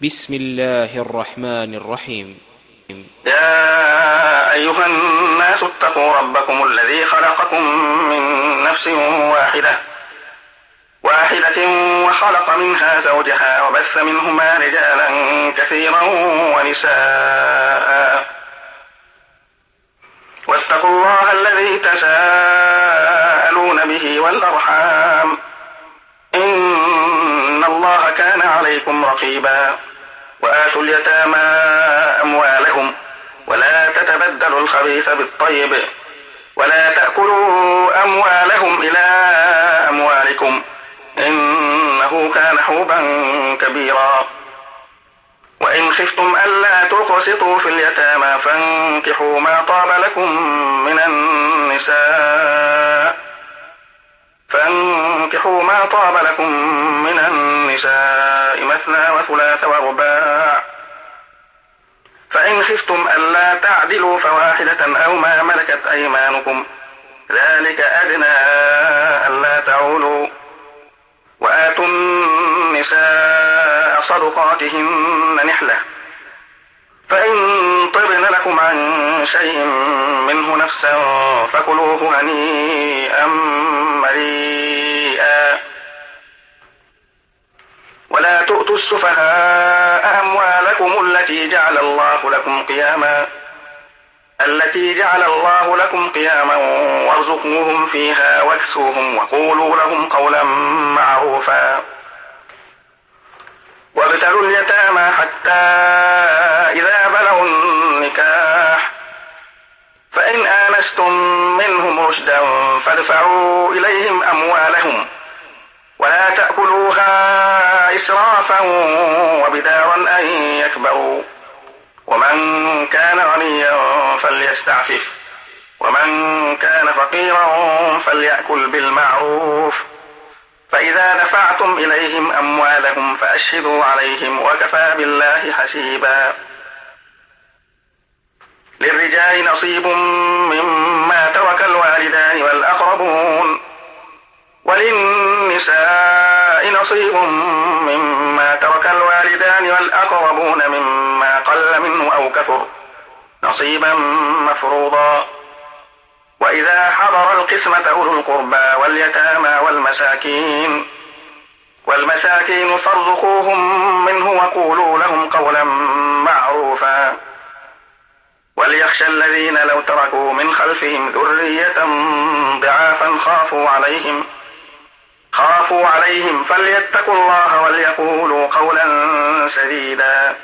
بسم الله الرحمن الرحيم. يا أيها الناس اتقوا ربكم الذي خلقكم من نفس واحدة وخلق منها زوجها وبث منهما رجالا كثيرا ونساء واتقوا الله الذي تساءلون به والأرحام إن الله كان عليكم رقيبا. وآتوا اليتامى أموالهم ولا تتبدلوا الخبيث بالطيب ولا تأكلوا أموالهم إلى أموالكم إنه كان حوبا كبيرا. وإن خفتم ألا تقسطوا في اليتامى فانكحوا ما طاب لكم من النساء مثنى وثلاث ورباع. فإن خفتم ألا تعدلوا فواحدة أو ما ملكت أيمانكم ذلك أدنى ألا تعولوا. وآتوا النساء صدقاتهن نحلة فإن طبن لكم عن شيء منه نفسا فكلوه هنيئا مريئا. ولا تؤتوا السفهاء أموالكم التي جعل الله لكم قياما وارزقوهم فيها واكسوهم وقولوا لهم قولا معروفا. وابتلوا اليتامى حتى إذا بلغوا النكاح فإن آنستم منهم رشدا فادفعوا إليهم أموالهم ولا تأكلوها إسرافا وبدارا أن يكبروا. ومن كان غنيا فليستعفف ومن كان فقيرا فليأكل بالمعروف. فإذا دفعتم إليهم أموالهم فأشهدوا عليهم وكفى بالله حسيبا. للرجال نصيب مما ترك الوالدان والأقربون وللنساء نصيب مما ترك الوالدان والأقربون مما قل منه أو كثر نصيبا مفروضا. وإذا حضر القسمة أولو القربى واليتامى والمساكين فارزقوهم منه وقولوا لهم قولا معروفا. وليخشى الذين لو تركوا من خلفهم ذرية ضعافا خافوا عليهم فليتقوا الله وليقولوا قولا سديدا.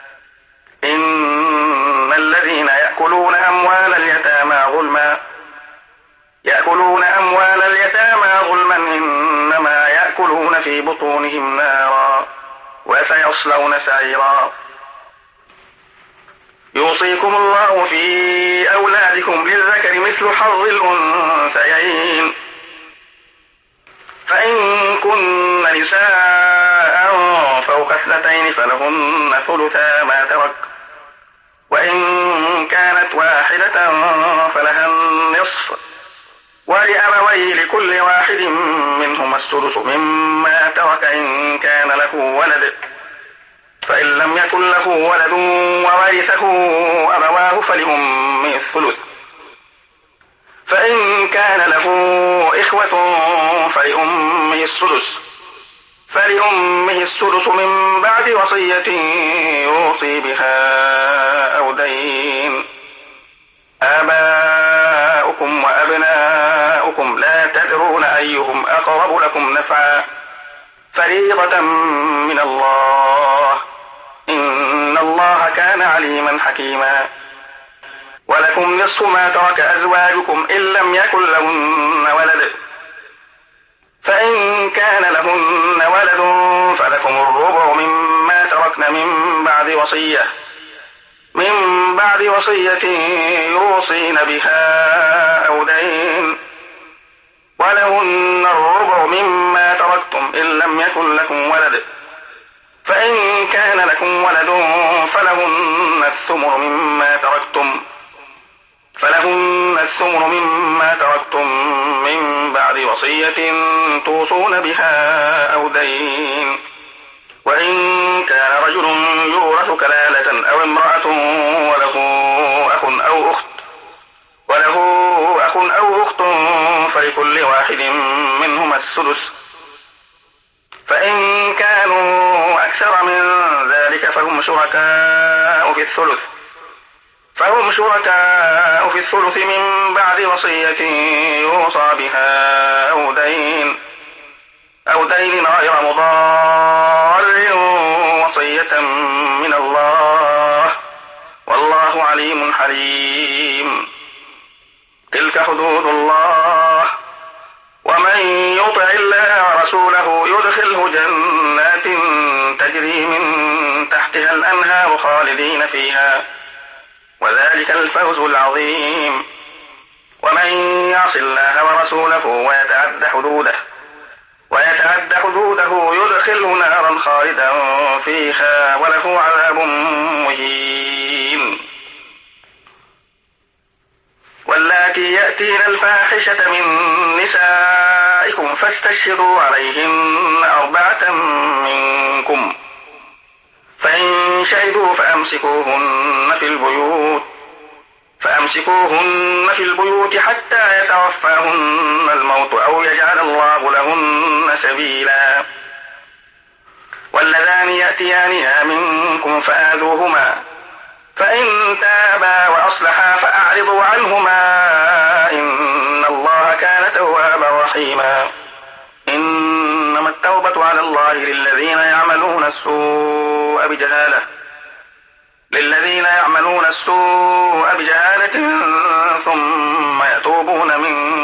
إن الذين يأكلون أموال اليتامى ظلما إنما يأكلون في بطونهم نارا وسيصلون سعيرا. يوصيكم الله في أولادكم للذكر مثل حظ الأنثيين فإن كن نساء فوق 2 فلهن ثلثا ما ترك وإن كانت واحدة فلها النصف ولأبويه لكل واحد منهما السدس مما ترك إن كان له ولد فإن لم يكن له ولد وورثه أبواه فلأمه الثلث فإن كان له إخوة فلأمه السدس من بعد وصية يوصي بها أو دين. آباؤكم وأبناؤكم لا تدرون أيهم أقرب لكم نفعا فريضة من الله إن الله كان عليما حكيما. ولكم نصف ما ترك أزواجكم إن لم يكن لهن ولد فإن كان لهن ولد فلكم الربع مما تركن من بعد وصية يوصين بها أو دين. ولهن الربع مما تركتم إن لم يكن لكم ولد فإن كان لكم ولد فلهن الثمن مما تركتم من بعد وصية توصون بها أو دين. وإن كان رجل فلكل واحد منهما السدس، فإن كانوا أكثر من ذلك فهم شركاء في الثلث من بعد وصية يوصى بها أو دين غير مضار، وصية من الله، والله عليم حليم. تلك حدود الله، ومن يطع الله ورسوله يدخله جنات تجري من تحتها الأنهار خالدين فيها، وذلك الفوز العظيم. ومن يعص الله ورسوله ويتعد حدوده يدخله نارا خالدا فيها وله عذاب مهين. واللاتي يأتين الفاحشة من نسائكم فاستشهدوا عليهن 4 منكم، فإن شهدوا فأمسكوهن في البيوت حتى يتوفاهن الموت أو يجعل الله لهن سبيلا. واللذان يأتيانها منكم فآذوهما، فإن تابا وأصلحا فأعرضوا عنهما، إن الله كان توابا رحيما. إنما التوبة على الله للذين يعملون السوء بجهالة ثم يتوبون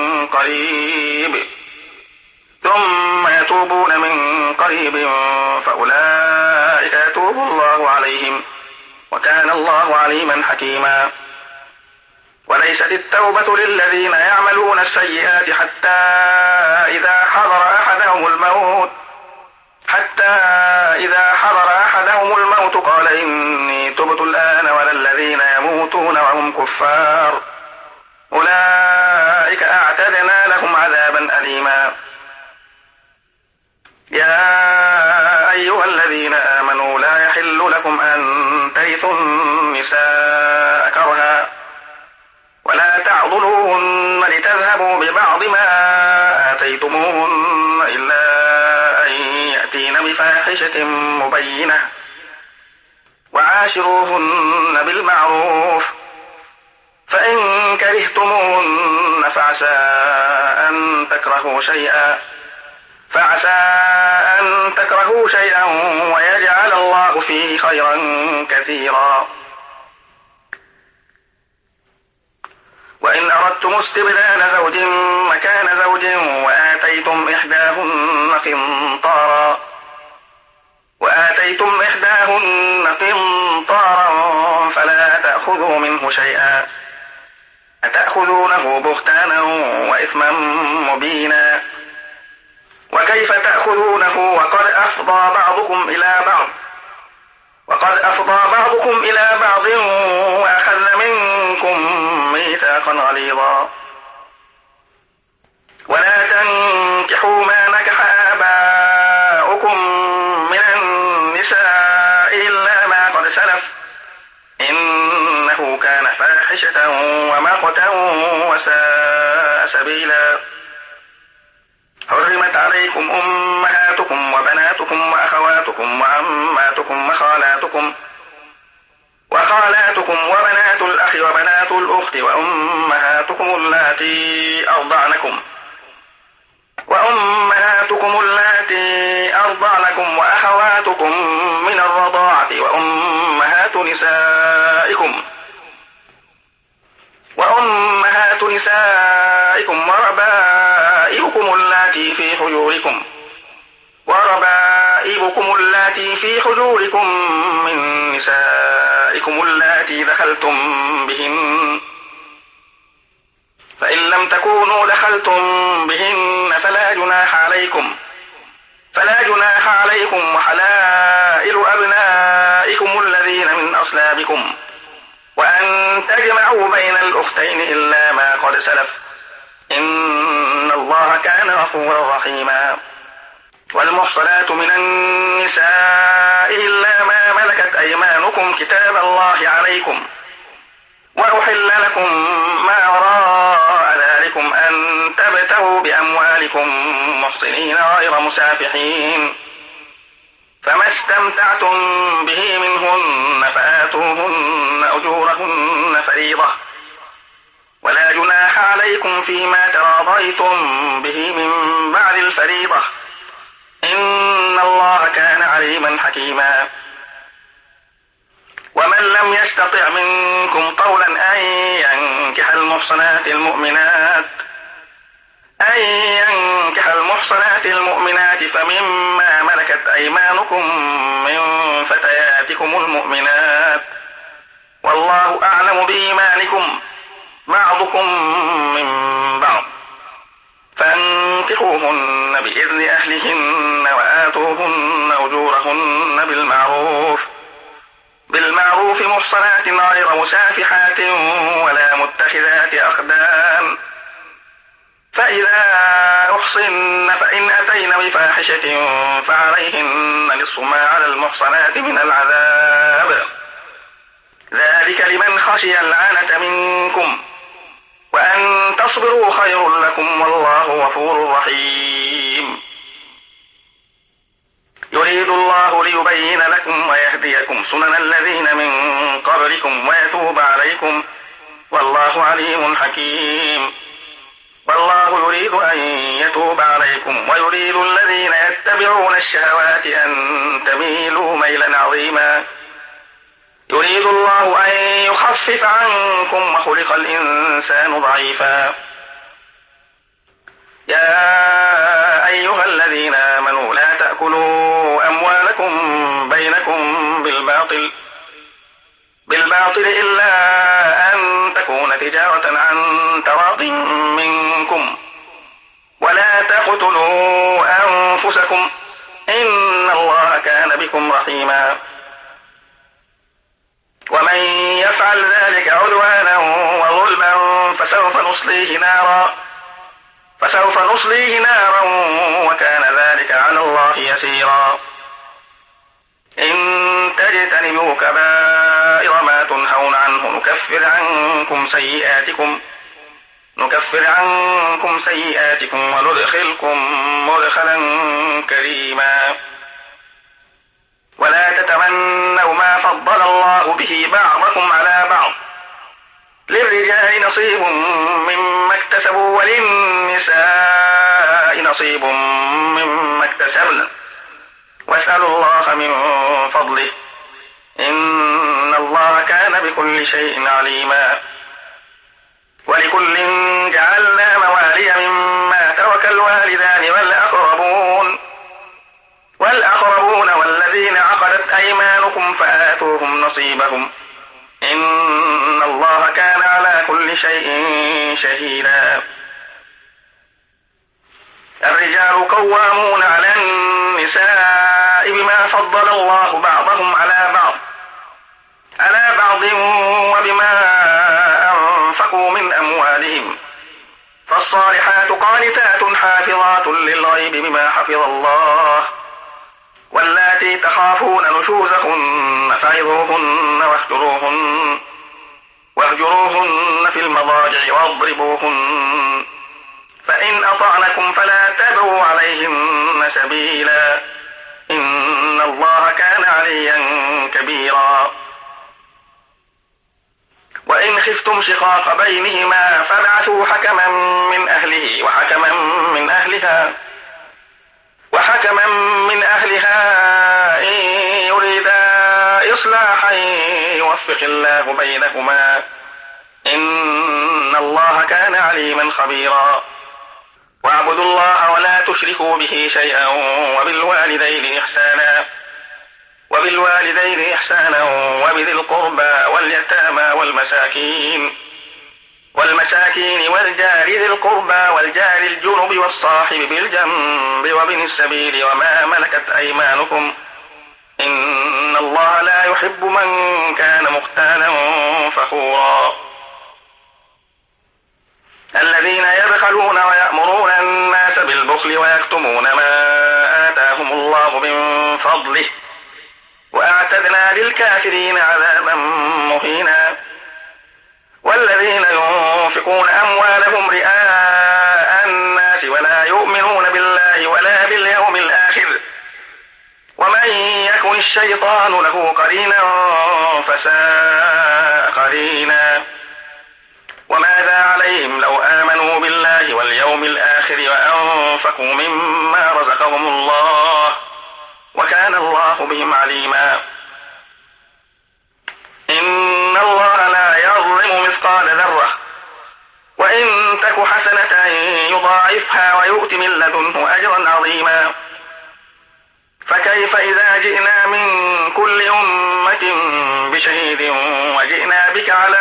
من قريب فأولئك يتوب الله عليهم، وكان الله عليما حكيما. وليست التوبة للذين يعملون السيئات حتى إذا حضر أحدهم الموت قال إني تبت الآن، ولا الذين يموتون وهم كفار، أولئك أعتدنا لهم عذابا أليما. يا أيها الذين آمنوا لا يحل لكم أن ترثوا النساء كرها، ولا تعضلوهن لتذهبوا ببعض ما آتيتموهن إلا أن يأتين بفاحشة مبينة، وعاشروهن بالمعروف، فإن كرهتموهن فعسى أن تكرهوا شيئا ويجعل الله فيه خيرا كثيرا. وإن أردتم استبدال زوج مكان زوج وآتيتم إحداهن قنطارا فلا تأخذوا منه شيئا، أتأخذونه بهتانا وإثما مبينا. وكيف تأخذونه وقد أفضى بعضكم إلى بعض وأخذ منكم ميثاقا غليظا. ولا تنكحوا ما نكح آباؤكم من النساء إلا ما قد سلف، إنه كان فاحشة ومقتا وساء سبيلا. حرمت عليكم أمهاتكم وبناتكم وأخواتكم وعماتكم وخالاتكم وبنات الأخ وبنات الأخت وأمهاتكم اللاتي أرضعنكم وأخواتكم من الرضاعة وأمهات نسائكم وربائبكم اللاتي في حجوركم من نسائكم اللاتي دخلتم بهن، فإن لم تكونوا دخلتم بهن فلا جناح عليكم وحلائل أبنائكم الذين من أصلابكم، وأن تجمعوا بين الأختين إلا ما قد سلف، إن الله كان غفورا رحيما. والمحصنات من النساء إلا ما ملكت أيمانكم كتاب الله عليكم، وأحل لكم ما وراء ذلكم أن تبتغوا محصنين غير مسافحين، فما استمتعتم به منهن فآتوهن أجورهن فريضة، ولا جناح عليكم فيما تراضيتم به من بعد الفريضة، إن الله كان عليما حكيما. ومن لم يستطع منكم طولا أن ينكح المحصنات المؤمنات فمما ملكت أيمانكم من فتياتكم المؤمنات، والله أعلم بإيمانكم بعضكم من بعض، فانكحوهن بإذن أهلهن وآتوهن أجورهن بالمعروف محصنات غير مسافحات ولا متخذات أخدان، فإذا أحصن فإن أتين بفاحشة فعليهن نصف ما على المحصنات من العذاب، ذلك لمن خشي العنة منكم، وأن تصبروا خير لكم والله غفور رحيم. يريد الله ليبين لكم ويهديكم سنن الذين من قبلكم ويتوب عليكم، والله عليم حكيم. والله يريد أن يتوب عليكم ويريد الذين يتبعون الشهوات أن تميلوا ميلا عظيما. يريد الله أن يخفف عنكم وخلق الإنسان ضعيفا. يا أيها الذين آمنوا لا تأكلوا أموالكم بينكم بالباطل إلا أن تكون تجارة عن تراض منكم، ولا تقتلوا أنفسكم إن الله كان بكم رحيما. ومن يفعل ذلك عدوانا وظلما فسوف نصليه نارا وكان ذلك على الله يسيرا. إن تجتنبوا كبائر ما تنهون عنه نكفر عنكم سيئاتكم وندخلكم مدخلا كريما. ولا تتمنوا ما فضل الله به بعضكم على بعض، للرجال نصيب مما اكتسبوا وللنساء نصيب مما اكتسبن، واسألوا الله من فضله إن الله كان بكل شيء عليما. ولكل جعلنا موالي مما ترك الوالدان والأقربون والذين عقدت أيمانكم فآتوهم نصيبهم إن الله كان على كل شيء شهيدا. الرجال قوامون على النساء بما فضل الله بعضهم على بعض وبما أنفقوا من أموالهم، فالصالحات قانتات حافظات للغيب بما حفظ الله، واللاتي تخافون نشوزهن فعظوهن واهجروهن في المضاجع واضربوهن، فإن أطعنكم فلا تبغوا عليهن سبيلا إن الله كان عليا كبيرا. وإن خفتم شقاق بينهما فابعثوا حكما من أهله وحكما من أهلها إن يريدا إصلاحا يوفق الله بينهما إن الله كان عليما خبيرا. واعبدوا الله ولا تشركوا به شيئا وبالوالدين إحسانا وبذي القربى واليتامى والمساكين والجار ذي القربى والجار الجنب والصاحب بالجنب وابن السبيل وما ملكت أيمانكم إن الله لا يحب من كان مختالا فخورا. الذين يبخلون ويأمرون الناس بالبخل ويكتمون ما آتاهم الله من فضله وأعتدنا للكافرين عذابا مهينا. والذين ينفقون أموالهم رئاء الناس ولا يؤمنون بالله الشيطان له قرينا فساء قرينا. وماذا عليهم لو آمنوا بالله واليوم الآخر وأنفقوا مما رزقهم الله وكان الله بهم عليما. إن الله لا يظلم مثقال ذرة وإن تك حسنة يضاعفها ويؤت من لدنه أجرا عظيما. فكيف إذا جئنا من كل أمة بشهيد وجئنا بك على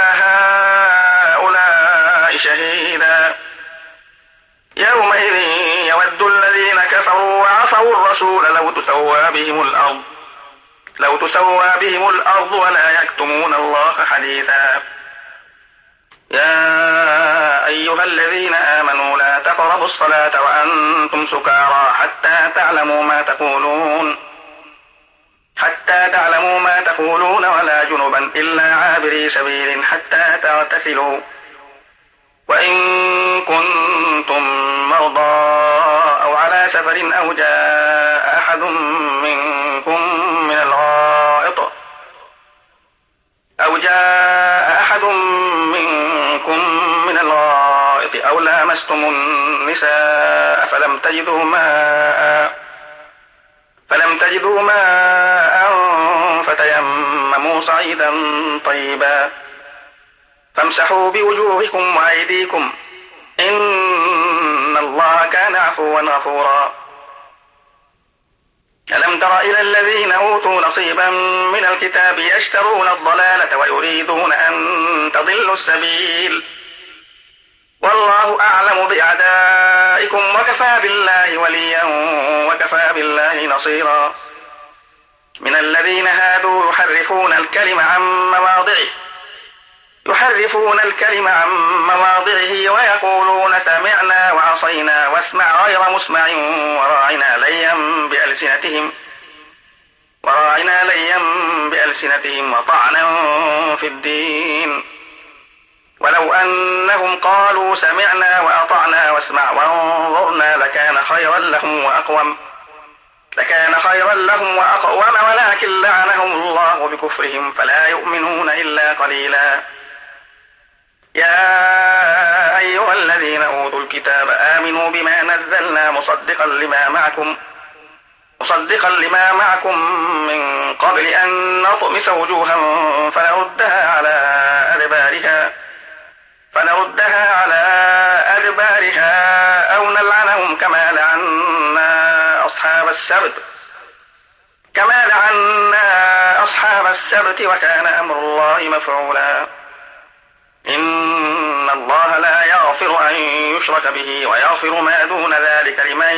هؤلاء شهيدا. يومئذ يود الذين كفروا وعصوا الرسول لو تسوى بهم الأرض ولا يكتمون الله حديثا. يا أيها الذين آمنوا لا تقربوا الصلاة وأنتم سكارى حتى تعلموا ما تقولون ولا جنبا إلا عابري سبيل حتى تغتسلوا. وإن كنتم مرضى أو على سفر أو جاء أحد منكم من الغائط أو لامستم النساء فلم تجدوا ماء فتيمموا صعيدا طيبا فامسحوا بوجوهكم وأيديكم إن الله كان عفوا غفورا. ألم تر إلى الذين أوتوا نصيبا من الكتاب يشترون الضلالة ويريدون أن تضلوا السبيل والله أعلم بأعدائكم وكفى بالله وليا وكفى بالله نصيرا. من الذين هادوا يحرفون الكلم عن مواضعه ويقولون سمعنا وعصينا واسمع غير مسمع وراعنا ليا بألسنتهم وطعنا في الدين. ولو أنهم قالوا سمعنا وأطعنا واسمع وانظرنا لكان خيرا لهم وأقوم ولكن لعنهم الله بكفرهم فلا يؤمنون إلا قليلا. يا أيها الذين أوتوا الكتاب آمنوا بما نزلنا مصدقا لما معكم من قبل أن نطمس وجوها فنردها على أدبارها أو نلعنهم كما لعنا أصحاب السبت وكان أمر الله مفعولا. إن الله لا يغفر أن يشرك به ويغفر ما دون ذلك لمن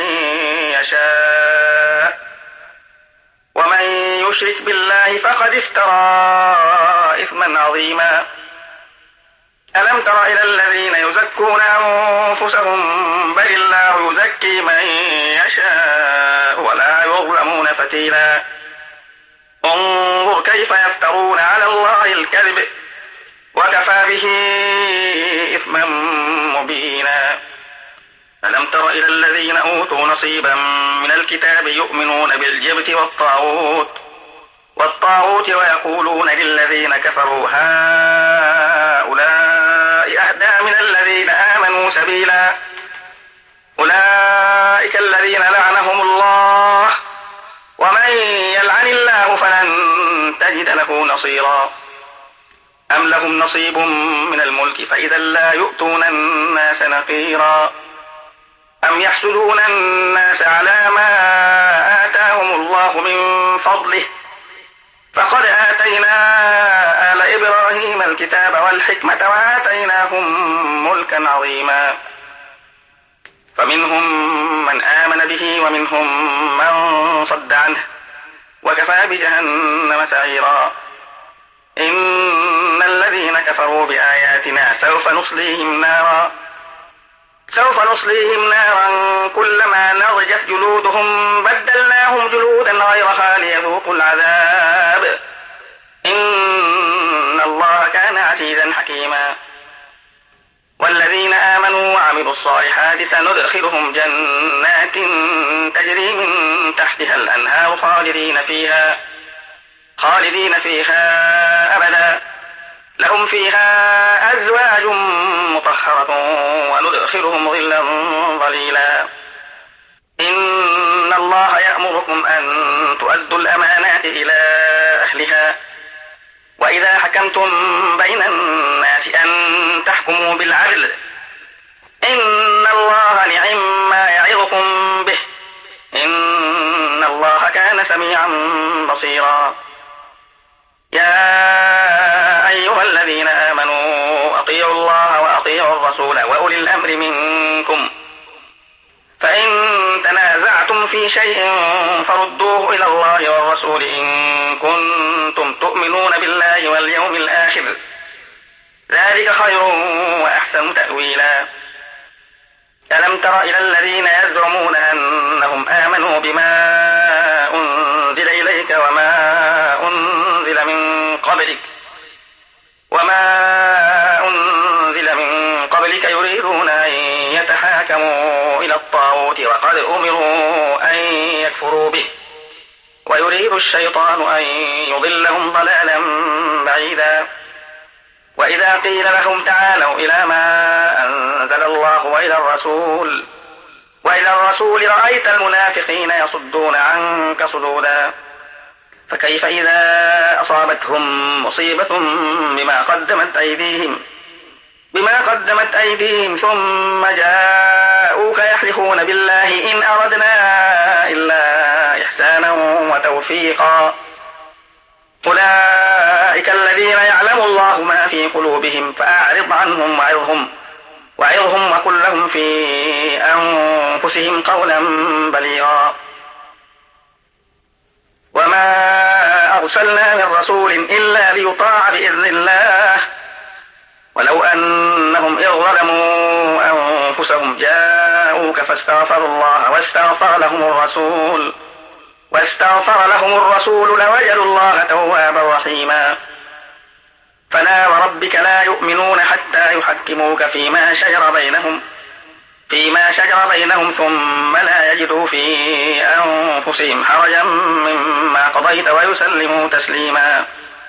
يشاء ومن يشرك بالله فقد افترى إثما عظيما. ألم تر إلى الذين يزكون أنفسهم بل الله يزكي من يشاء ولا يظلمون فتيلا. انظر كيف يفترون على الله الكذب وكفى به إثما مبينا. ألم تر إلى الذين أوتوا نصيبا من الكتاب يؤمنون بالجبت والطاغوت ويقولون للذين كفروا هؤلاء أهدى من الذين آمنوا سبيلا. أولئك الذين لعنهم الله ومن يلعن الله فلن تجد له نصيرا. أم لهم نصيب من الملك فإذا لا يؤتون الناس نقيرا. أم يحسدون الناس على ما آتاهم الله من فضله فقد آتينا آل إبراهيم الكتاب والحكمة وآتيناهم ملكا عظيما. فمنهم من آمن به ومنهم من صد عنه وكفى بجهنم سعيرا. إن الذين كفروا بآياتنا سوف نصليهم نارا كلما نضجت جلودهم بدلناهم جلودا غيرها ليذوقوا العذاب إن الله كان عزيزا حكيما. والذين آمنوا وعملوا الصالحات سندخلهم جنات تجري من تحتها الأنهار خالدين فيها أبدا لهم فيها أزواج مطهرة وندخلهم ظلا ظليلا إن الله يأمركم أن تؤدوا الأمانات إلى أهلها وإذا حكمتم بين الناس أن تحكموا بالعدل إن الله نعم ما يعظكم به إن الله كان سميعا بصيرا يا أيها الذين آمنوا أطيعوا الله وأطيعوا الرسول وأولي الأمر منكم فإن تنازعتم في شيء فردوه إلى الله والرسول إن كنتم تؤمنون بالله واليوم الآخر ذلك خير وأحسن تأويلا ألم تر إلى الذين يزعمون أنهم آمنوا بما أنزل إليك وما أنزل من قبلك يريدون أن يتحاكموا إلى الطاغوت وقد أمروا أن يكفروا به ويريد الشيطان أن يضلهم ضلالا بعيدا وإذا قيل لهم تعالوا إلى ما أنزل الله وإلى الرسول رأيت المنافقين يصدون عنك صدودا فكيف إذا أصابتهم مصيبة بما قدمت أيديهم ثم جاءوك يحلفون بالله إن أردنا إلا إحسانا وتوفيقا أولئك الذين يعلم الله ما في قلوبهم فأعرض عنهم وعظهم وقل لهم في أنفسهم قولا بليغا وما أرسلنا من رسول إلا ليطاع بإذن الله ولو أنهم إذ ظلموا أنفسهم جاءوك فاستغفروا الله واستغفر لهم الرسول لوجدوا الله توابا رحيما فلا وربك لا يؤمنون حتى يحكموك فيما شجر بينهم ثم لا يجدوا في أنفسهم حرجا مما قضيت ويسلموا تسليما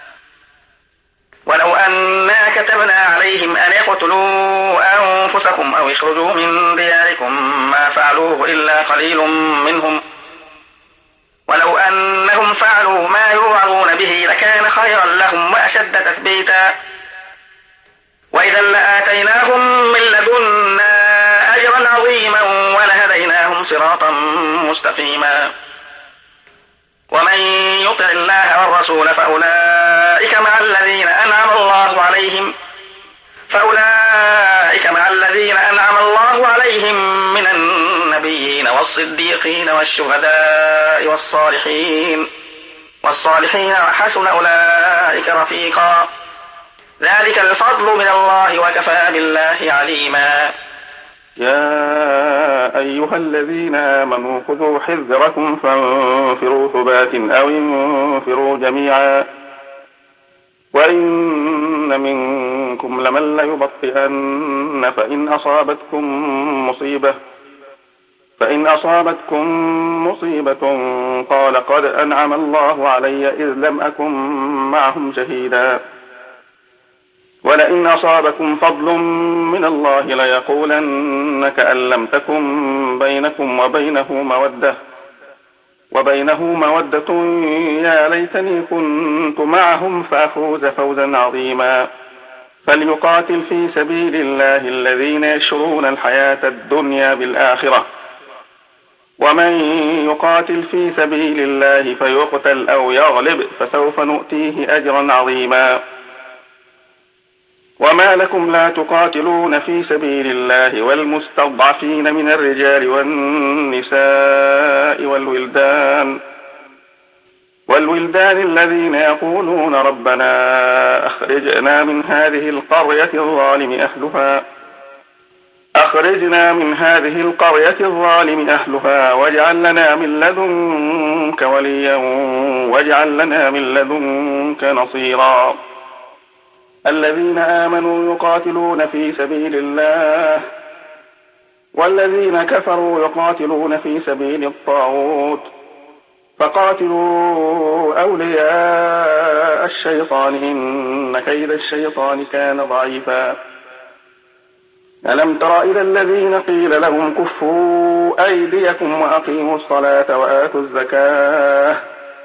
ولو أنا كتبنا عليهم أن يقتلوا أنفسكم أو يخرجوا من دياركم ما فعلوه إلا قليل منهم ولو أنهم فعلوا ما يوعظون به لكان خيرا لهم وأشد تثبيتا وإذا لآتيناهم من لدنا أجرا عظيما ولهديناهم صراطا مستقيما ومن يطع الله والرسول فأولئك مع الذين أنعم الله عليهم من النبيين والصديقين والشهداء والصالحين وحسن أولئك رفيقا ذلك الفضل من الله وكفى بالله عليما يا أيها الذين آمنوا خذوا حذركم فانفروا ثبات أو انفروا جميعا وإن منكم لمن ليبطئن فإن أصابتكم مصيبة قال قد أنعم الله علي إذ لم أكن معهم شهيدا ولئن أصابكم فضل من الله ليقولن كأن لم تكن بينكم وبينه مودة يا ليتني كنت معهم فأفوز فوزا عظيما فليقاتل في سبيل الله الذين يشرون الحياة الدنيا بالآخرة ومن يقاتل في سبيل الله فيقتل أو يغلب فسوف نؤتيه أجرا عظيما وما لكم لا تقاتلون في سبيل الله والمستضعفين من الرجال والنساء والولدان الذين يقولون ربنا أخرجنا من هذه القرية الظالم أهلها واجعل لنا من لدنك وليا واجعل لنا من لدنك نصيرا الذين آمنوا يقاتلون في سبيل الله والذين كفروا يقاتلون في سبيل الطاغوت فقاتلوا أولياء الشيطان إن كيد الشيطان كان ضعيفا. ألم تر إلى الذين قيل لهم كفوا أيديكم وأقيموا الصلاة وآتوا الزكاة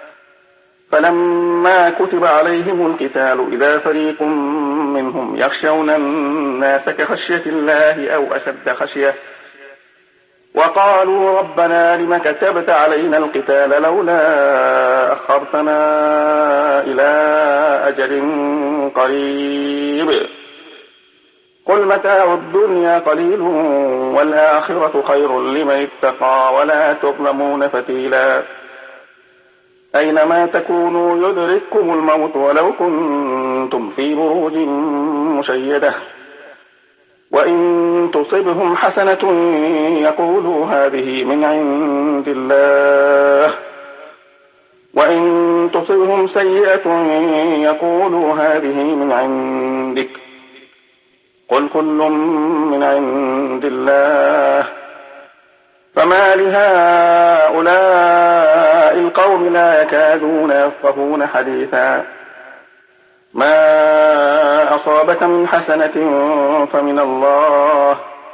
فلما كتب عليهم القتال إذا فريق منهم يخشون الناس كخشية الله أو أشد خشية وقالوا ربنا لم كتبت علينا القتال لولا أخرتنا إلى أجل قريب قل متاع الدنيا قليل والآخرة خير لمن اتقى ولا تظلمون فتيلا. أينما تكونوا يدرككم الموت ولو كنتم في بروج مشيدة وإن تصبهم حسنة يقولوا هذه من عند الله وإن تصبهم سيئة يقولوا هذه من عندك قل كل من عند الله فما لهؤلاء القوم لا يكادون يفقهون حديثا. ما أصابك من حسنة فمن الله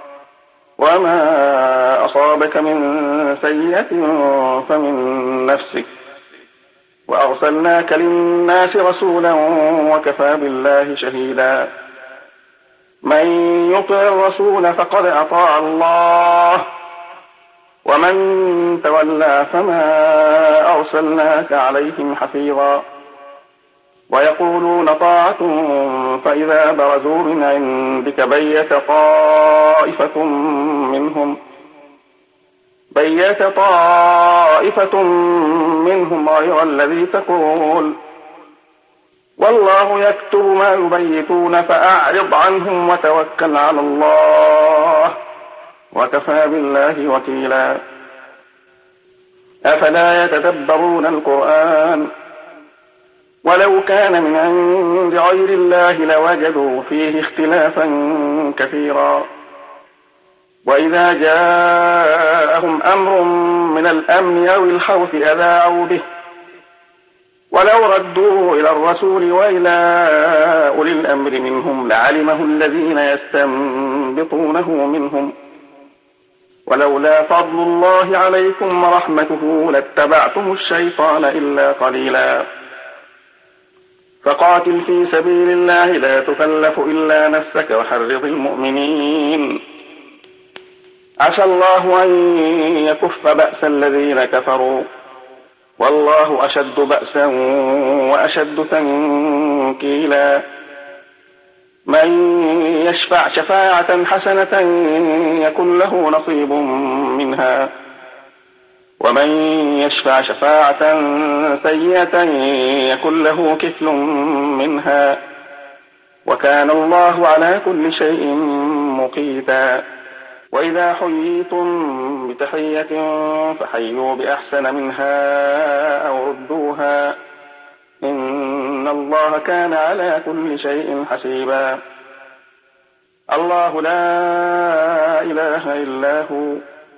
وما أصابك من سيئة فمن نفسك وأرسلناك للناس رسولا وكفى بالله شهيدا. من يطع الرسول فقد أطاع الله ومن تولى فما أرسلناك عليهم حفيظا. ويقولون طاعة فإذا برزوا من عندك بيت طائفة منهم غير الذي تقول والله يكتب ما يبيتون فأعرض عنهم وتوكل على الله وكفى بالله وكيلا. أفلا يتدبرون القرآن ولو كان من عند غير الله لوجدوا فيه اختلافا كثيرا. وإذا جاءهم أمر من الأمن أو الخوف أذاعوا به ولو ردوه إلى الرسول وإلى أولي الأمر منهم لعلمه الذين يستنبطونه منهم ولولا فضل الله عليكم ورحمته لاتبعتم الشيطان إلا قليلا. فقاتل في سبيل الله لا تكلف إلا نفسك وحرض المؤمنين عسى الله أن يكف بأس الذين كفروا والله أشد بأسا وأشد تنكيلا. من يشفع شفاعة حسنة يكن له نصيب منها ومن يشفع شفاعة سيئة يكن له كفل منها وكان الله على كل شيء مقيتا. وإذا حييتم بتحية فحيوا بأحسن منها أو ردوها إن الله كان على كل شيء حسيبا. الله لا إله إلا هو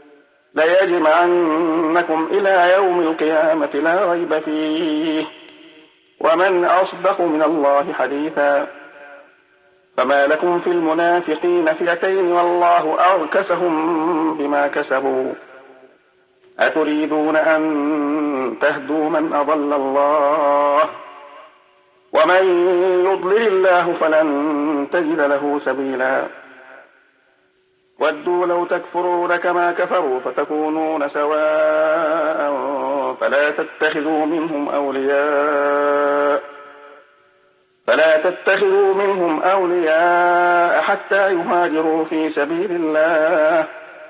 ليجمعنكم إلى يوم القيامة لا ريب فيه ومن أصدق من الله حديثا. فما لكم في المنافقين فئتين والله أركسهم بما كسبوا أتريدون أن تهدوا من أضل الله ومن يضلل الله فلن تجد له سبيلا. ودوا لو تكفرون كما كفروا فتكونون سواء فلا تتخذوا منهم أولياء حتى يهاجروا في سبيل الله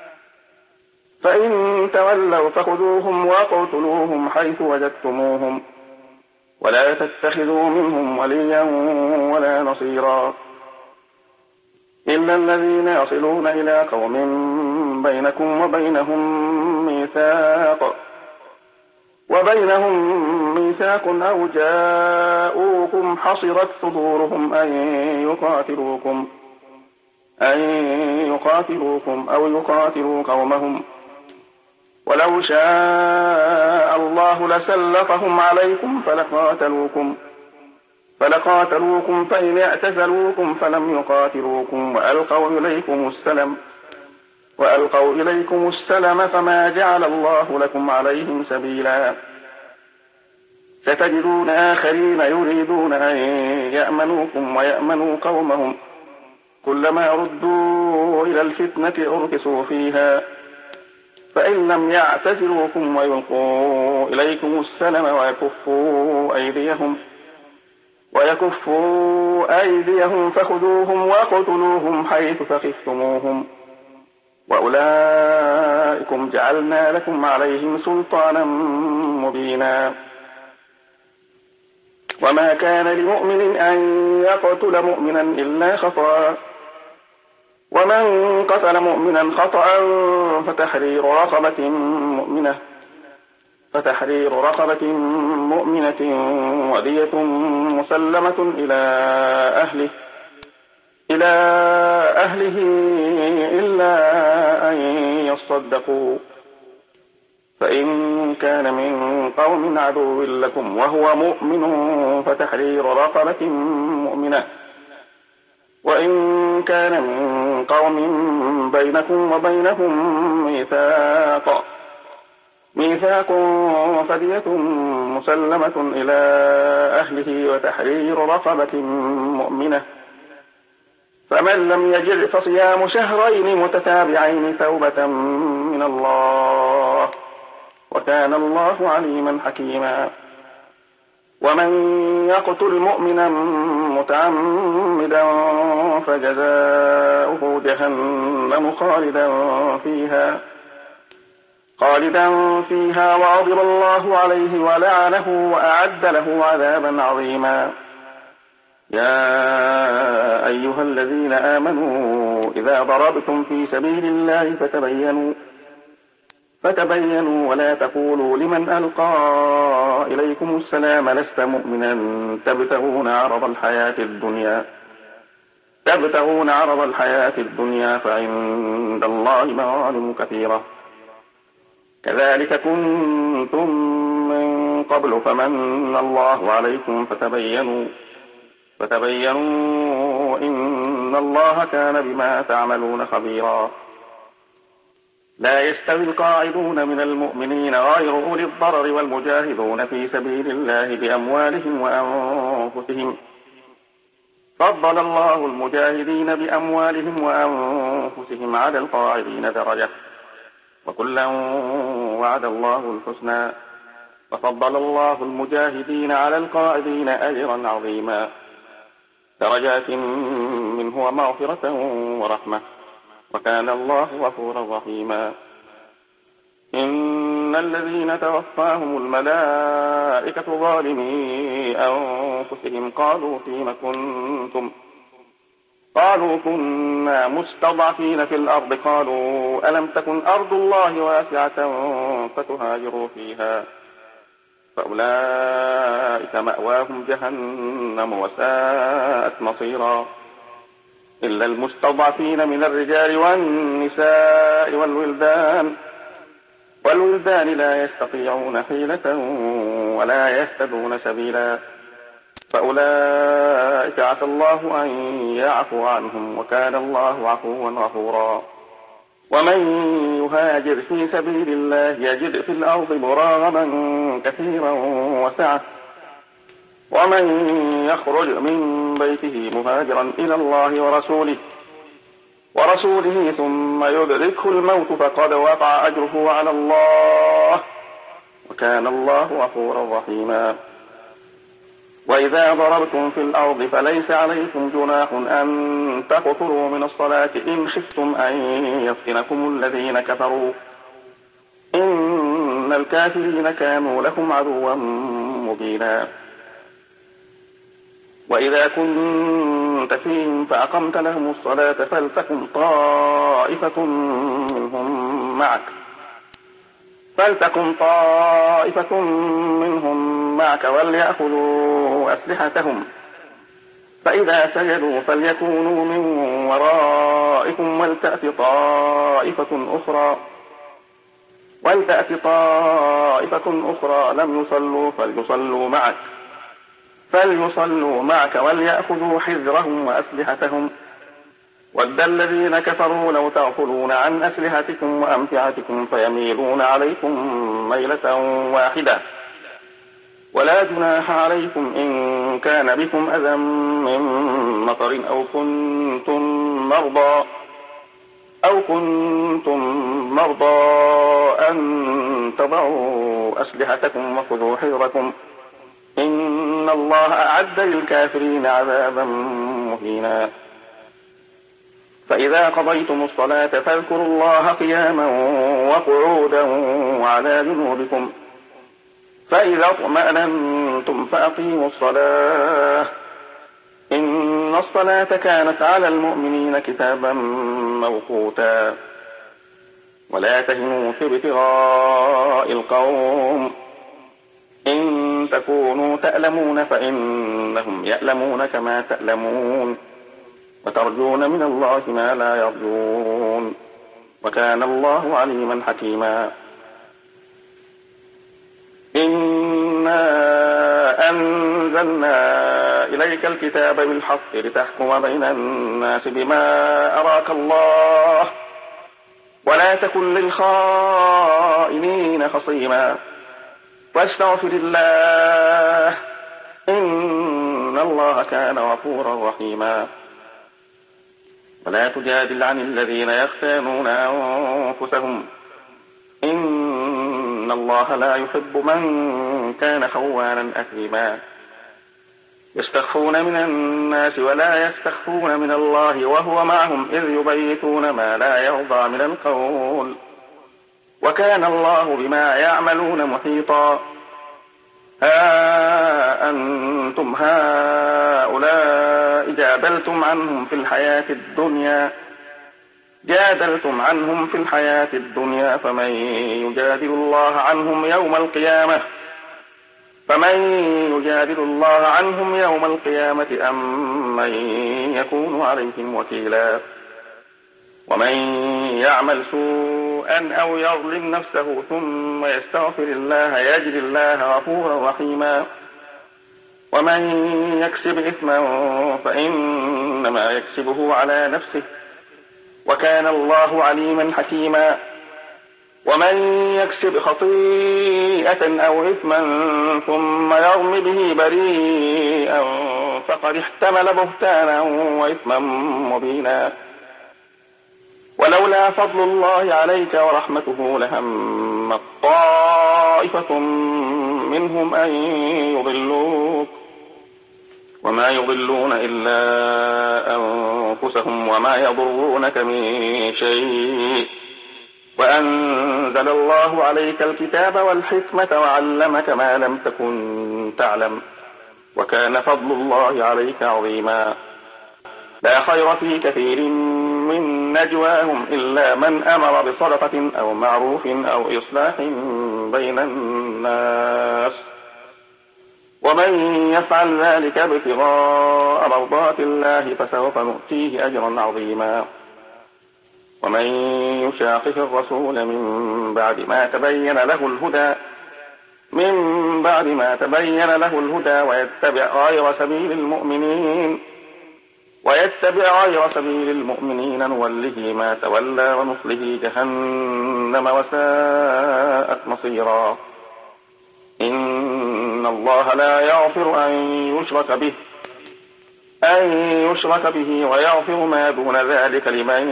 فإن تولوا فخذوهم واقتلوهم حيث وجدتموهم ولا تتخذوا منهم وليا ولا نصيرا إلا الذين يصلون إلى قوم بينكم وبينهم ميثاق أو جاءوكم حصرت صدورهم أن يقاتلوكم أو يقاتلوا قومهم ولو شاء الله لسلطهم عليكم فلقاتلوكم فإن اعتزلوكم فلم يقاتلوكم وألقوا إليكم السلم فما جعل الله لكم عليهم سبيلا. ستجدون آخرين يريدون أن يأمنوكم ويأمنوا قومهم كلما ردوا إلى الفتنة أركسوا فيها فإن لم يعتزلوكم ويلقوا إليكم السلم ويكفوا أيديهم فخذوهم وقتلوهم حيث ثقفتموهم وأولئكم جعلنا لكم عليهم سلطانا مبينا. وما كان لمؤمن أن يقتل مؤمنا إلا خطأ ومن قتل مؤمنا خطأ فتحرير رقبة مؤمنة ودية مسلمة إلى أهله إلا أن يصدقوا فإن كان من قوم عدو لكم وهو مؤمن فتحرير رقبة مؤمنة وإن كان من قوم بينكم وبينهم ميثاق فدية مسلمة إلى أهله وتحرير رقبة مؤمنة فمن لم يجد فصيام شهرين متتابعين توبة من الله وكان الله عليما حكيما. ومن يقتل مؤمنا متعمدا فجزاؤه جهنم خالدا فيها وغضب الله عليه ولعنه وأعد له عذابا عظيما. يا أيها الذين آمنوا إذا ضربتم في سبيل الله فتبينوا ولا تقولوا لمن ألقى إليكم السلام لست مؤمنا تبتغون عرض الحياة الدنيا فعند الله مغانم كثيرة كذلك كنتم من قبل فمن الله عليكم فتبينوا إن الله كان بما تعملون خبيرا. لا يستوي القاعدون من المؤمنين غير أولي الضرر والمجاهدون في سبيل الله بأموالهم وأنفسهم فضل الله المجاهدين بأموالهم وأنفسهم على القاعدين درجة وكلا وعد الله الحسنى وفضل الله المجاهدين على القاعدين أجرا عظيما درجات منه ومغفرة ورحمة وكان الله غفورا رحيما. إن الذين توفاهم الملائكة ظالمي أنفسهم قالوا فيم كنتم قالوا كنا مستضعفين في الأرض قالوا ألم تكن أرض الله واسعة فتهاجروا فيها فأولئك مأواهم جهنم وساءت مصيرا إلا المستضعفين من الرجال والنساء والولدان لا يستطيعون حيلة ولا يهتدون سبيلا فأولئك عسى الله أن يعفو عنهم وكان الله عفوا غفورا. ومن يهاجر في سبيل الله يجد في الأرض مراغما كثيرا وسعة ومن يخرج من بيته مهاجرا إلى الله ورسوله ثم يدركه الموت فقد وقع أجره على الله وكان الله غفورا رحيما. وإذا ضربتم في الأرض فليس عليكم جناح أن تقصروا من الصلاة إن خفتم أن يفتنكم الذين كفروا إن الكافرين كانوا لكم عدوا مبينا. وإذا كنت فيهم فأقمت لهم الصلاة فلتكن طائفة منهم معك وليأخذوا أسلحتهم فإذا سجدوا فليكونوا من ورائكم ولتأت طائفة ولتأت طائفة أخرى لم يصلوا فليصلوا معك وليأخذوا حذرهم وأسلحتهم. ود الذين كفروا لو تغفلون عن أسلحتكم وأمتعتكم فيميلون عليكم ميلة واحدة. ولا جناح عليكم إن كان بكم أذى من مطر أو كنتم مرضى أن تضعوا أسلحتكم وخذوا حذركم إن الله أعد للكافرين عذابا مهينا. فإذا قضيتم الصلاة فاذكروا الله قياما وقعودا وعلى جنوبكم فإذا اطمأننتم فأقيموا الصلاة إن الصلاة كانت على المؤمنين كتابا موقوتا. ولا تهنوا في ابتغاء القوم إن تكونوا تألمون فإنهم يألمون كما تألمون وترجون من الله ما لا يرجون وكان الله عليما حكيما. إنا أنزلنا إليك الكتاب بالحق لتحكم بين الناس بما أراك الله ولا تكن للخائنين خصيما واستغفر الله إن الله كان غفورا رحيما. ولا تجادل عن الذين يختانون أنفسهم إن الله لا يحب من كان خوانا أثيما. يستخفون من الناس ولا يستخفون من الله وهو معهم إذ يبيتون ما لا يرضى من القول وكان الله بما يعملون محيطا. ها أنتم هؤلاء جادلتم عنهم في الحياة الدنيا فمن يجادل الله عنهم يوم القيامة أم من يكون عليهم وكيلا. ومن يعمل سوءا أو يظلم نفسه ثم يستغفر الله يجد الله غفورا رحيما. ومن يكسب إثما فإنما يكسبه على نفسه وكان الله عليما حكيما. ومن يكسب خطيئة أو إثما ثم يرم به بريئا فقد احتمل بهتانا وإثما مبينا. ولولا فضل الله عليك ورحمته لهم طائفة منهم أن يضلوك وما يضلون إلا أنفسهم وما يضرونك من شيء وأنزل الله عليك الكتاب والحكمة وعلمك ما لم تكن تعلم وكان فضل الله عليك عظيما. لا خير في كثير من نجواهم إلا من أمر بصدقة أو معروف أو إصلاح بين الناس ومن يفعل ذلك ابتغاء مرضات الله فسوف نؤتيه أجرا عظيما. ومن يشاقق الرسول من بعد ما تبين له الهدى ويتبع غير سبيل المؤمنين نوله ما تولى ونصله جهنم وساءت مصيرا. إن الله لا يغفر أن يشرك به ويغفر ما دون ذلك لمن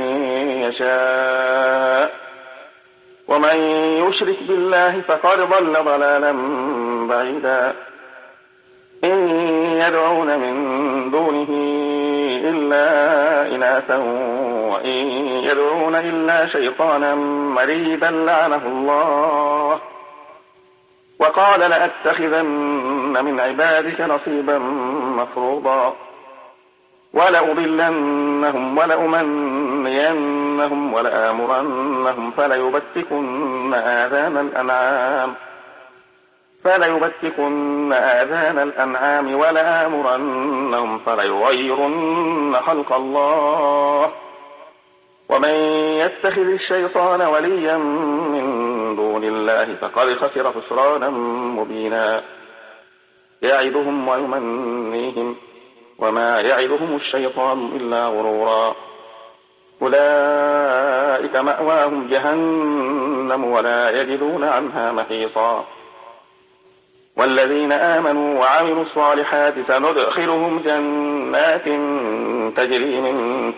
يشاء ومن يشرك بالله فقد ضل ضلالا بعيدا. إن يدعون من دونه إلا إناثا وإن يدعون إلا شيطانا مريدا لعنه الله وقال لأتخذن من عبادك نصيبا مفروضا ولأضلنهم ولأمنينهم ولآمرنهم فليبتكن آذان الأنعام ولآمرنهم فليغيرن خلق الله ومن يتخذ الشيطان وليا من دون الله فقد خسر خسرانا مبينا. يعدهم ويمنيهم وما يعدهم الشيطان إلا غرورا. أولئك مأواهم جهنم ولا يجدون عنها محيصا. والذين آمنوا وعملوا الصالحات سندخلهم جنات تجري من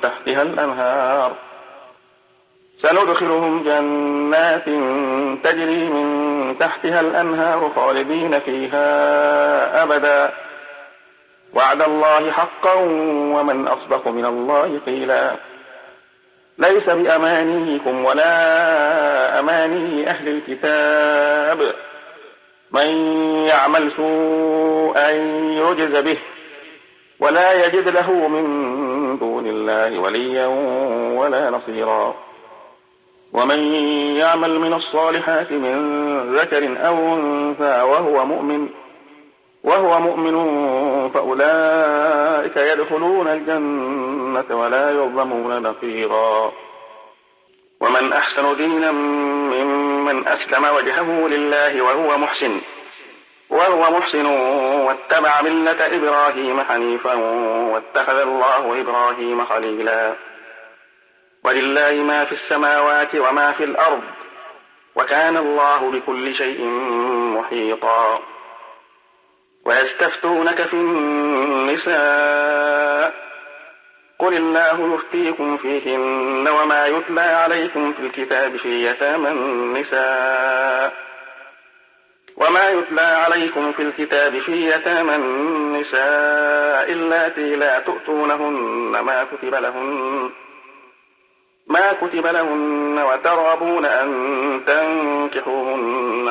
تحتها الأنهار خالدين فيها أبدا. وعد الله حقا ومن أصدق من الله قيلا. ليس بأمانيكم ولا أماني أهل الكتاب. من يعمل سوءا يجز به ولا يجد له من دون الله وليا ولا نصيرا. ومن يعمل من الصالحات من ذكر أو أنثى وهو مؤمن فأولئك يدخلون الجنة ولا يظلمون نقيرا. ومن أحسن دينا ممن أسلم وجهه لله وهو محسن واتبع ملة إبراهيم حنيفا واتخذ الله إبراهيم خليلا. ولله ما في السماوات وما في الأرض وكان الله بكل شيء محيطا. ويستفتونك في النساء قل الله يفتيكم فيهن وما يتلى عليكم في الكتاب في يتامى النساء اللاتي لا تؤتونهن ما كتب لهن وترغبون أن تنكحوهن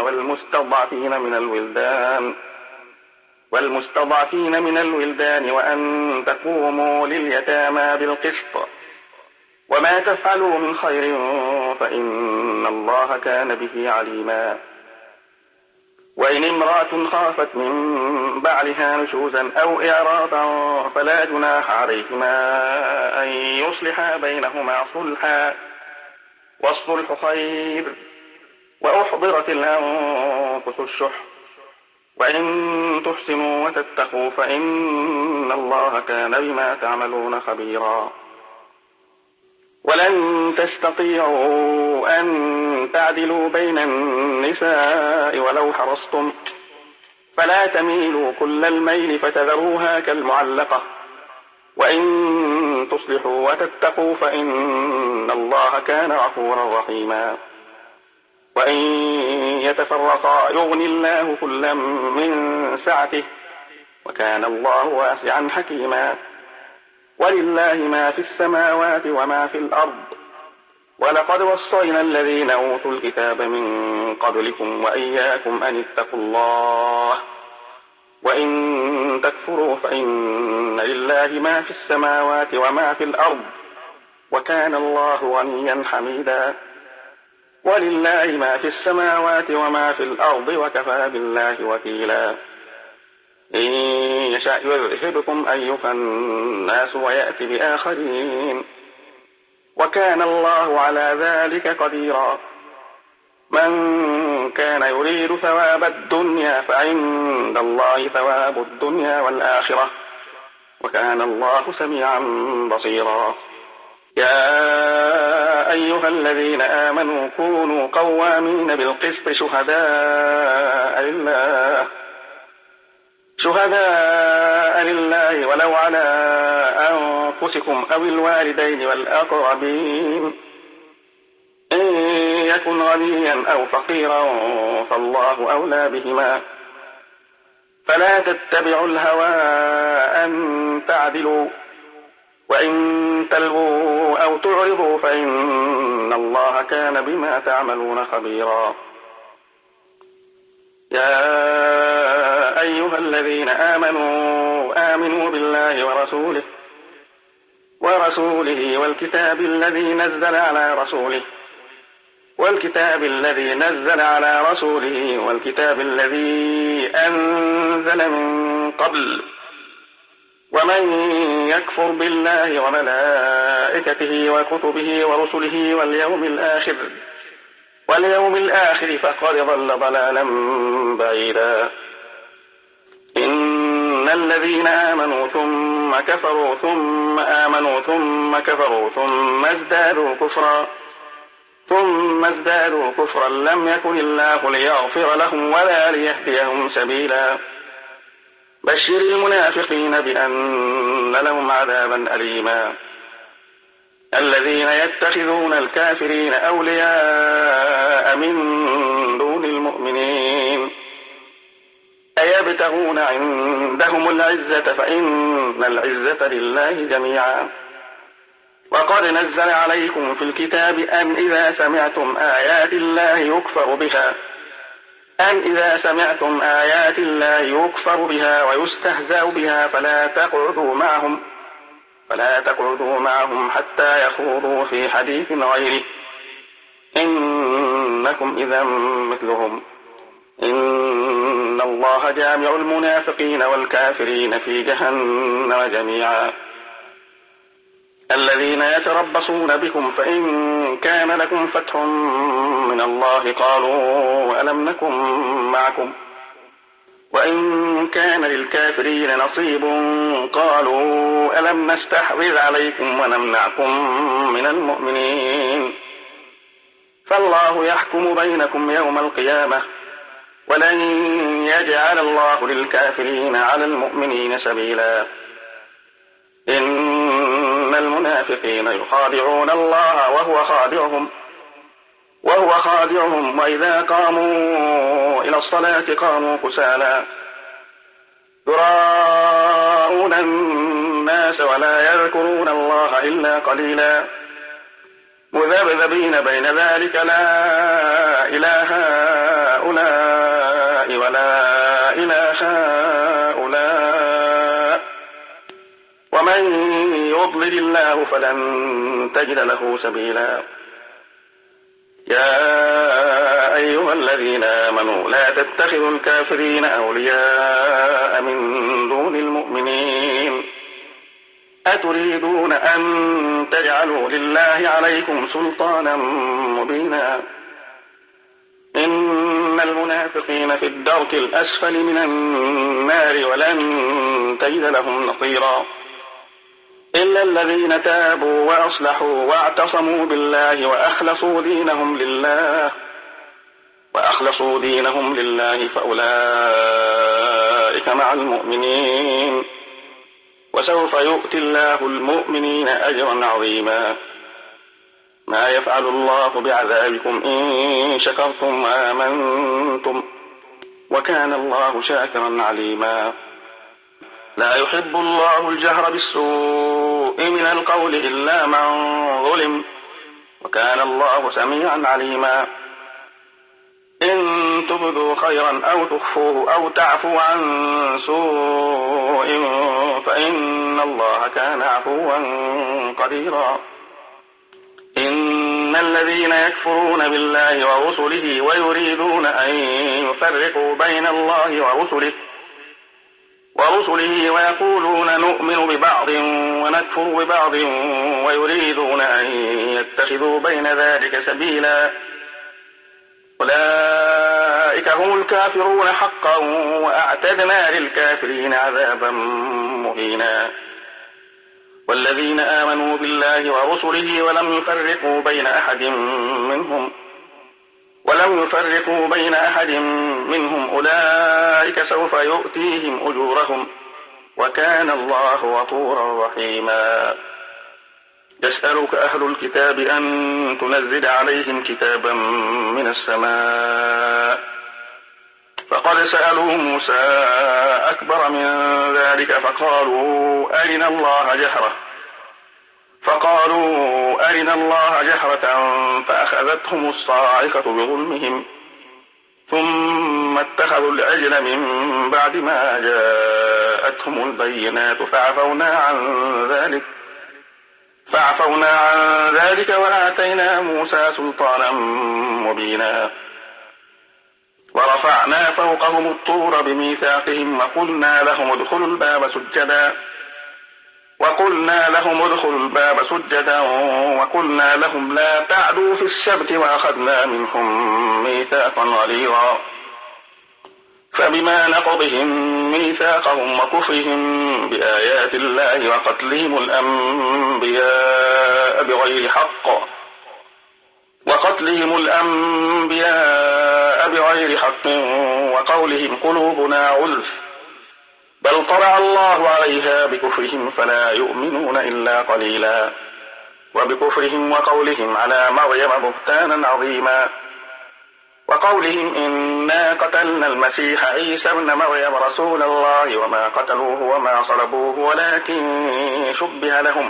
والمستضعفين من الولدان وأن تقوموا لليتامى بالقسط. وما تفعلوا من خير فإن الله كان به عليما. وإن امرأة خافت من بعلها نشوزا أو إعراضا فلا جناح عليهما أن يصلحا بينهما صلحا والصلح خير. وأحضرت الأنفس الشح وإن تحسنوا وتتقوا فإن الله كان بما تعملون خبيرا. ولن تستطيعوا أن تعدلوا بين النساء ولو حرصتم فلا تميلوا كل الميل فتذروها كالمعلقة. وإن تصلحوا وتتقوا فإن الله كان غفورا رحيما. وإن يتفرقا يغني الله كلا من سعته وكان الله واسعا حكيما. ولله ما في السماوات وما في الأرض. ولقد وصينا الذين أوتوا الكتاب من قبلكم وإياكم أن اتقوا الله. وإن تكفروا فإن لله ما في السماوات وما في الأرض وكان الله غنيا حميدا. ولله ما في السماوات وما في الأرض وكفى بالله وكيلا. إن يشأ يذهبكم أيها الناس ويأتي بآخرين وكان الله على ذلك قديرا. من كان يريد ثواب الدنيا فعند الله ثواب الدنيا والآخرة وكان الله سميعا بصيرا. يا أيها الذين آمنوا كونوا قوامين بالقسط شهداء لله ولو على أنفسكم أو الوالدين والأقربين. إن يكن غنيا أو فقيرا فالله أولى بهما فلا تتبعوا الهوى أن تعدلوا. وإن تلووا أو تعرضوا فإن الله كان بما تعملون خبيرا. يا أيها الذين آمنوا بالله ورسوله والكتاب الذي نزل على رسوله والكتاب الذي أنزل من قبل. ومن يكفر بالله وملائكته وكتبه ورسله واليوم الآخر واليوم الآخر فقد ضل ضلالا بعيدا. إن الذين آمنوا ثم كفروا ثم آمنوا ثم كفروا ثم ازدادوا كفرا لم يكن الله ليغفر لهم ولا ليهديهم سبيلا. بشر المنافقين بأن لهم عذابا أليما. الذين يتخذون الكافرين أولياء من دون المؤمنين أيبتغون عندهم العزة فإن العزة لله جميعا. وقد نزل عليكم في الكتاب أن إذا سمعتم آيات الله يكفر بها ويستهزأ بها فلا تقعدوا معهم حتى يخوضوا في حديث غيره إنكم إذا مثلهم. إن الله جامع المنافقين والكافرين في جهنم جميعا. الذين يتربصون بكم فإن كان لكم فتح من الله قالوا ألم نكن معكم وإن كان للكافرين نصيب قالوا ألم نستحوذ عليكم ونمنعكم من المؤمنين. فالله يحكم بينكم يوم القيامة ولن يجعل الله للكافرين على المؤمنين سبيلا. إن المنافقين يخادعون الله وهو خادعهم وإذا قاموا إلى الصلاة قاموا كسالى يراءون الناس ولا يذكرون الله إلا قليلا مذبذبين بين ذلك لا إله هؤلاء ولا إله هؤلاء ومن يضلل الله فلن تجد له سبيلا. يا أيها الذين آمنوا لا تتخذوا الكافرين أولياء من دون المؤمنين أتريدون أن تجعلوا لله عليكم سلطانا مبينا. إن المنافقين في الدرك الأسفل من النار ولن تجد لهم نصيرا إلا الذين تابوا وأصلحوا واعتصموا بالله وأخلصوا دينهم لله فأولئك مع المؤمنين وسوف يؤتي الله المؤمنين أجرا عظيما. ما يفعل الله بعذابكم إن شكرتم وآمنتم وكان الله شاكرا عليما. لا يحب الله الجهر بالسوء من القول إلا من ظلم وكان الله سميعا عليما. إن تبدوا خيرا أو تخفوه أو تعفوا عن سوء فإن الله كان عفوا قديرا. إن الذين يكفرون بالله ورسله ويريدون أن يفرقوا بين الله ورسله ويقولون نؤمن ببعض ونكفر ببعض ويريدون أن يتخذوا بين ذلك سبيلا أولئك هم الكافرون حقا وأعتدنا للكافرين عذابا مهينا. والذين آمنوا بالله ورسله ولم يفرقوا بين أحد منهم أولئك سوف يؤتيهم أجورهم وكان الله غفورا رحيما. يسألك أهل الكتاب أن تنزل عليهم كتابا من السماء فقد سألوا موسى أكبر من ذلك فقالوا أرنا الله جهرة فأخذتهم الصاعقة بظلمهم ثم اتخذوا العجل من بعد ما جاءتهم البينات فعفونا عن ذلك وآتينا موسى سلطانا مبينا. ورفعنا فوقهم الطور بميثاقهم وقلنا لهم ادخلوا الباب سجدا وقلنا لهم ادخلوا الباب سجدا وقلنا لهم لا تعدوا في السبت وأخذنا منهم ميثاقا غليظا فبما نقضهم ميثاقهم وكفرهم بآيات الله وقتلهم الأنبياء بغير حق وقولهم قلوبنا غلف بل طبع الله عليها بكفرهم فلا يؤمنون إلا قليلا وبكفرهم وقولهم على مريم بهتانا عظيما وقولهم إنا قتلنا المسيح عيسى ابن مريم رسول الله وما قتلوه وما صلبوه ولكن شبه لهم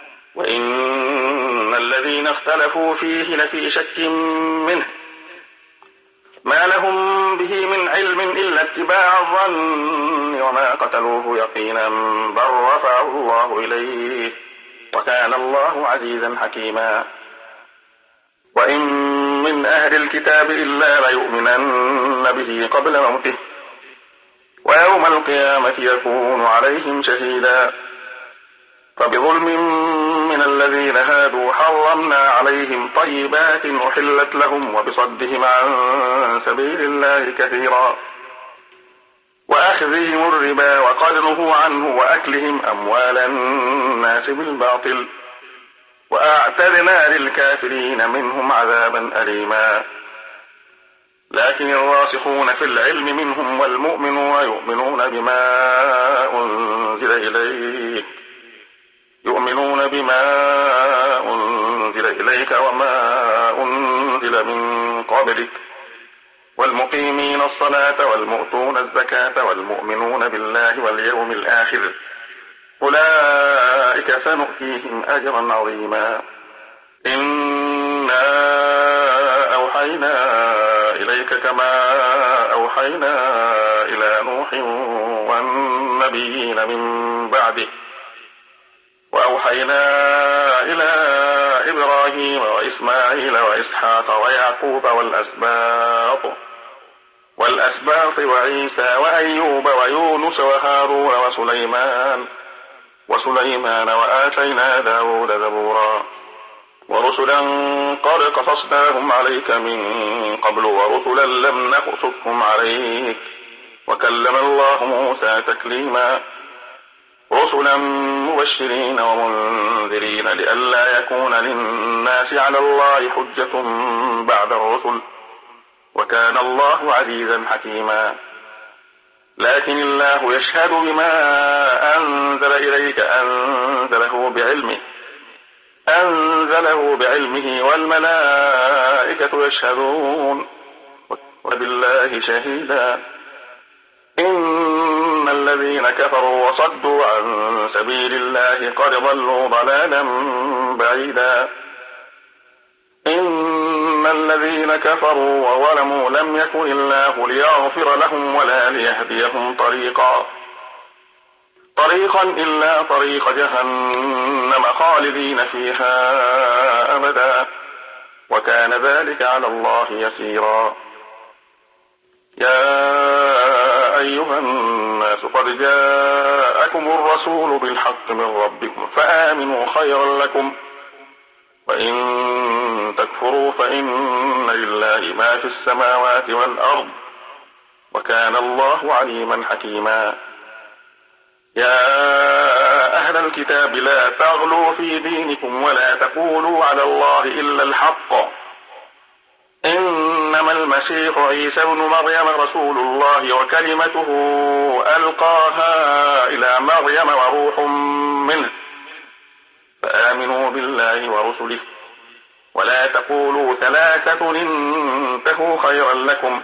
وإن الذين اختلفوا فيه لفي شك منه ما لهم به من علم إلا اتباع الظن وما قتلوه يقينا بل رفعه الله إليه وكان الله عزيزا حكيما وإن من أهل الكتاب إلا ليؤمنن به قبل موته ويوم القيامة يكون عليهم شهيدا فبظلم من الذين هادوا حرمنا عليهم طيبات أحلت لهم وبصدهم عن سبيل الله كثيرا وأخذهم الربا وقد نهوا عنه وأكلهم أموال الناس بالباطل وأعتدنا للكافرين منهم عذابا أليما لكن الراسخون في العلم منهم والمؤمنون يؤمنون بما أنزل إليك وما أنزل من قبلك والمقيمين الصلاة والمؤتون الزكاة والمؤمنون بالله واليوم الآخر أولئك سنؤتيهم أجرا عظيما إنا أوحينا إليك كما أوحينا إلى نوح والنبيين من بعده وأوحينا إلى إبراهيم وإسماعيل وإسحاق ويعقوب والأسباط وعيسى وأيوب ويونس وهارون وسليمان وآتينا داود زبورا ورسلا قد قصصناهم عليك من قبل ورسلا لم نقصصهم عليك وكلم الله موسى تكليما رسلا مبشرين ومنذرين لئلا يكون للناس على الله حجة بعد الرسل وكان الله عزيزا حكيما لكن الله يشهد بما أنزل إليك أنزله بعلمه والملائكة يشهدون وبالله شهيدا إن الذين كفروا وصدوا عن سبيل الله قد ضلوا ضلالا بعيدا إن الذين كفروا وظلموا لم يكن الله ليغفر لهم ولا ليهديهم طريقا إلا طريق جهنم خالدين فيها أبدا وكان ذلك على الله يسيرا يا أيها الناس قد جاءكم الرسول بالحق من ربكم فآمنوا خيرا لكم وإن تكفروا فإن لله ما في السماوات والأرض وكان الله عليما حكيما يا أهل الكتاب لا تغلوا في دينكم ولا تقولوا على الله إلا الحق إنما المسيح عيسى ابن مريم رسول الله وكلمته ألقاها إلى مريم وروح منه فآمنوا بالله ورسله ولا تقولوا ثلاثة انتهوا خيرا لكم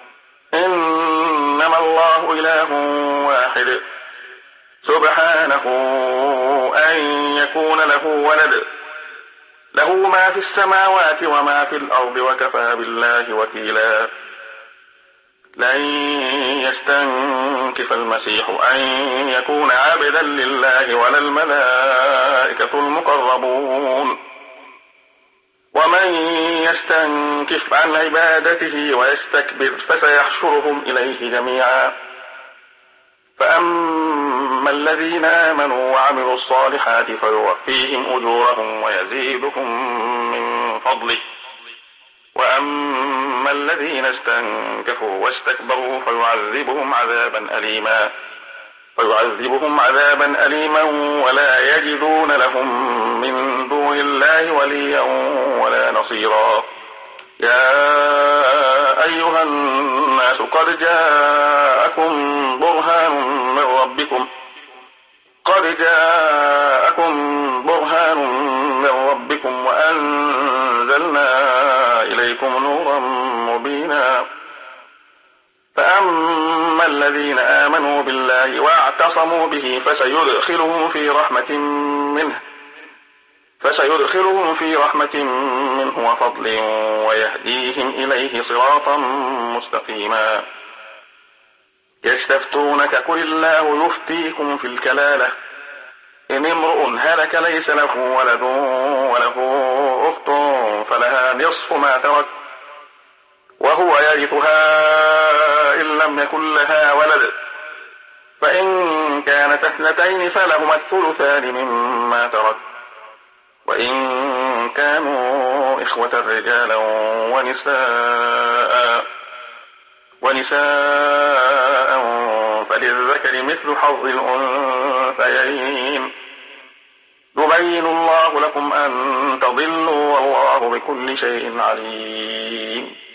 إنما الله إله واحد سبحانه أن يكون له ولد له ما في السماوات وما في الأرض وكفى بالله وكيلا لن يستنكف المسيح أن يكون عبدا لله ولا الملائكة المقربون ومن يستنكف عن عبادته ويستكبر فسيحشرهم إليه جميعا فأما الذين آمنوا وعملوا الصالحات فيوفيهم أجورهم ويزيدهم من فضله، وأما الذين استنكفوا واستكبروا فيعذبهم عذابا أليما ولا يجدون لهم من دون الله وليا ولا نصيرا. يا أيها الناس قد جاءكم برهان من ربكم وأنزلنا إليكم نورا مبينا. فأما الذين آمنوا بالله واعتصموا به فسيدخلهم في رحمة منه وفضل ويهديهم إليه صراطا مستقيما. يستفتونك قل الله يفتيكم في الكلالة إن امرؤ هلك ليس له ولد وله أخت فلها نصف ما ترك وهو يرثها إن لم يكن لها ولد، فإن كانت اثنتين فلهما الثلثان مما ترك، وإن كانوا إخوة رجالا ونساء فللذكر مثل حظ الأنثيين. يبين الله لكم أن تضلوا والله بكل شيء عليم.